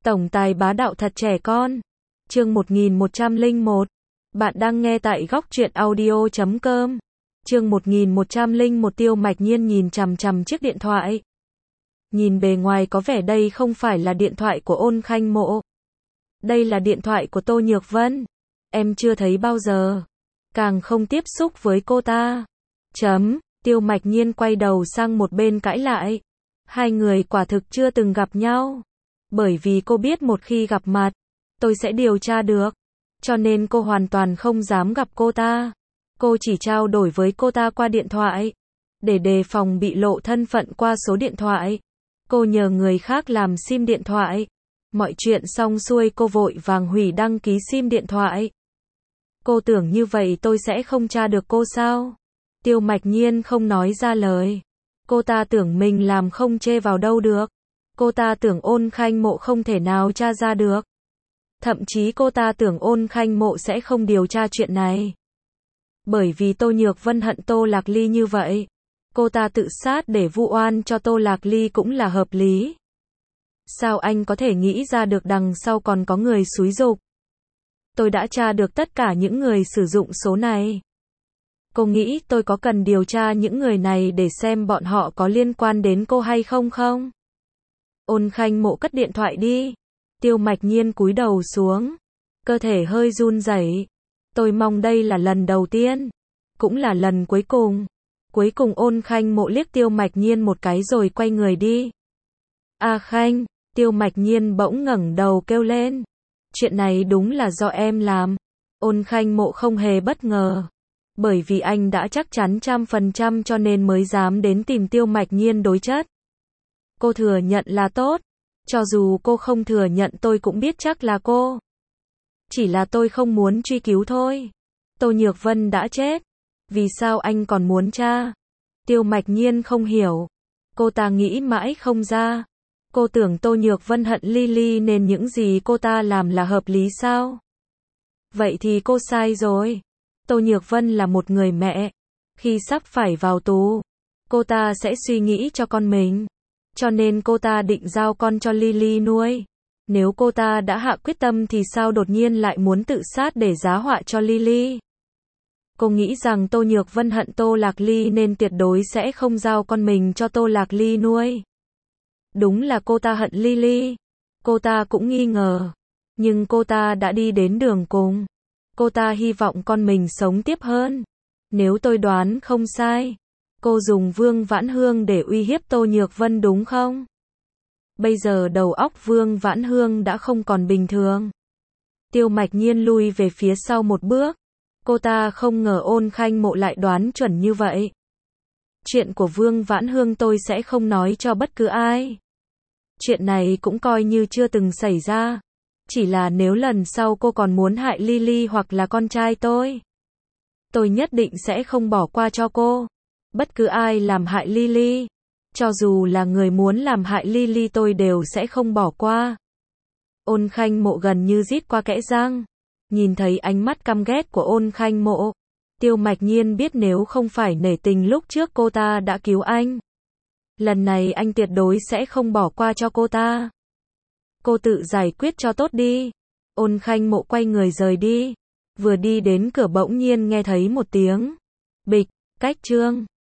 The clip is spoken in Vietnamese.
Tổng tài bá đạo thật trẻ con. Chương 1101. Bạn đang nghe tại góc truyện audio.com. Chương 1101. Tiêu Mạch Nhiên nhìn chằm chằm chiếc điện thoại. Nhìn bề ngoài có vẻ đây không phải là điện thoại của Ôn Khanh Mộ. Đây là điện thoại của Tô Nhược Vân. Em chưa thấy bao giờ. Càng không tiếp xúc với cô ta. Tiêu Mạch Nhiên quay đầu sang một bên cãi lại. Hai người quả thực chưa từng gặp nhau. Bởi vì cô biết một khi gặp mặt, tôi sẽ điều tra được. Cho nên cô hoàn toàn không dám gặp cô ta. Cô chỉ trao đổi với cô ta qua điện thoại. Để đề phòng bị lộ thân phận qua số điện thoại. Cô nhờ người khác làm sim điện thoại. Mọi chuyện xong xuôi cô vội vàng hủy đăng ký sim điện thoại. Cô tưởng như vậy tôi sẽ không tra được cô sao? Tiêu Mạch Nhiên không nói ra lời. Cô ta tưởng mình làm không chê vào đâu được. Cô ta tưởng Ôn Khanh Mộ không thể nào tra ra được. Thậm chí cô ta tưởng Ôn Khanh Mộ sẽ không điều tra chuyện này. Bởi vì Tô Nhược Vân hận Tô Lạc Ly như vậy. Cô ta tự sát để vu oan cho Tô Lạc Ly cũng là hợp lý. Sao anh có thể nghĩ ra được đằng sau còn có người xúi giục? Tôi đã tra được tất cả những người sử dụng số này. Cô nghĩ tôi có cần điều tra những người này để xem bọn họ có liên quan đến cô hay không không? Ôn Khanh Mộ cất điện thoại đi. Tiêu Mạch Nhiên cúi đầu xuống. Cơ thể hơi run rẩy. Tôi mong đây là lần đầu tiên. Cũng là lần cuối cùng. Cuối cùng Ôn Khanh Mộ liếc Tiêu Mạch Nhiên một cái rồi quay người đi. A Khanh, Tiêu Mạch Nhiên bỗng ngẩng đầu kêu lên. Chuyện này đúng là do em làm. Ôn Khanh Mộ không hề bất ngờ. Bởi vì anh đã chắc chắn 100% cho nên mới dám đến tìm Tiêu Mạch Nhiên đối chất. Cô thừa nhận là tốt. Cho dù cô không thừa nhận tôi cũng biết chắc là cô. Chỉ là tôi không muốn truy cứu thôi. Tô Nhược Vân đã chết. Vì sao anh còn muốn tra? Tiêu Mạch Nhiên không hiểu. Cô ta nghĩ mãi không ra. Cô tưởng Tô Nhược Vân hận Lily nên những gì cô ta làm là hợp lý sao? Vậy thì cô sai rồi. Tô Nhược Vân là một người mẹ. Khi sắp phải vào tù, cô ta sẽ suy nghĩ cho con mình. Cho nên cô ta định giao con cho Lily nuôi. Nếu cô ta đã hạ quyết tâm thì sao đột nhiên lại muốn tự sát để giá họa cho Lily? Cô nghĩ rằng Tô Nhược Vân hận Tô Lạc Ly nên tuyệt đối sẽ không giao con mình cho Tô Lạc Ly nuôi. Đúng là cô ta hận Lily. Cô ta cũng nghi ngờ. Nhưng cô ta đã đi đến đường cùng. Cô ta hy vọng con mình sống tiếp hơn. Nếu tôi đoán không sai, cô dùng Vương Vãn Hương để uy hiếp Tô Nhược Vân đúng không? Bây giờ đầu óc Vương Vãn Hương đã không còn bình thường. Tiêu Mạch Nhiên lui về phía sau một bước. Cô ta không ngờ Ôn Khanh Mộ lại đoán chuẩn như vậy. Chuyện của Vương Vãn Hương tôi sẽ không nói cho bất cứ ai. Chuyện này cũng coi như chưa từng xảy ra. Chỉ là nếu lần sau cô còn muốn hại Lily hoặc là con trai tôi nhất định sẽ không bỏ qua cho cô. Bất cứ ai làm hại Lily, cho dù là người muốn làm hại Lily tôi đều sẽ không bỏ qua. Ôn Khanh Mộ gần như rít qua kẽ răng. Nhìn thấy ánh mắt căm ghét của Ôn Khanh Mộ, Tiêu Mạch Nhiên biết nếu không phải nể tình lúc trước cô ta đã cứu anh, lần này anh tuyệt đối sẽ không bỏ qua cho cô ta. Cô tự giải quyết cho tốt đi. Ôn Khanh Mộ quay người rời đi. Vừa đi đến cửa bỗng nhiên nghe thấy một tiếng bịch, cách chương.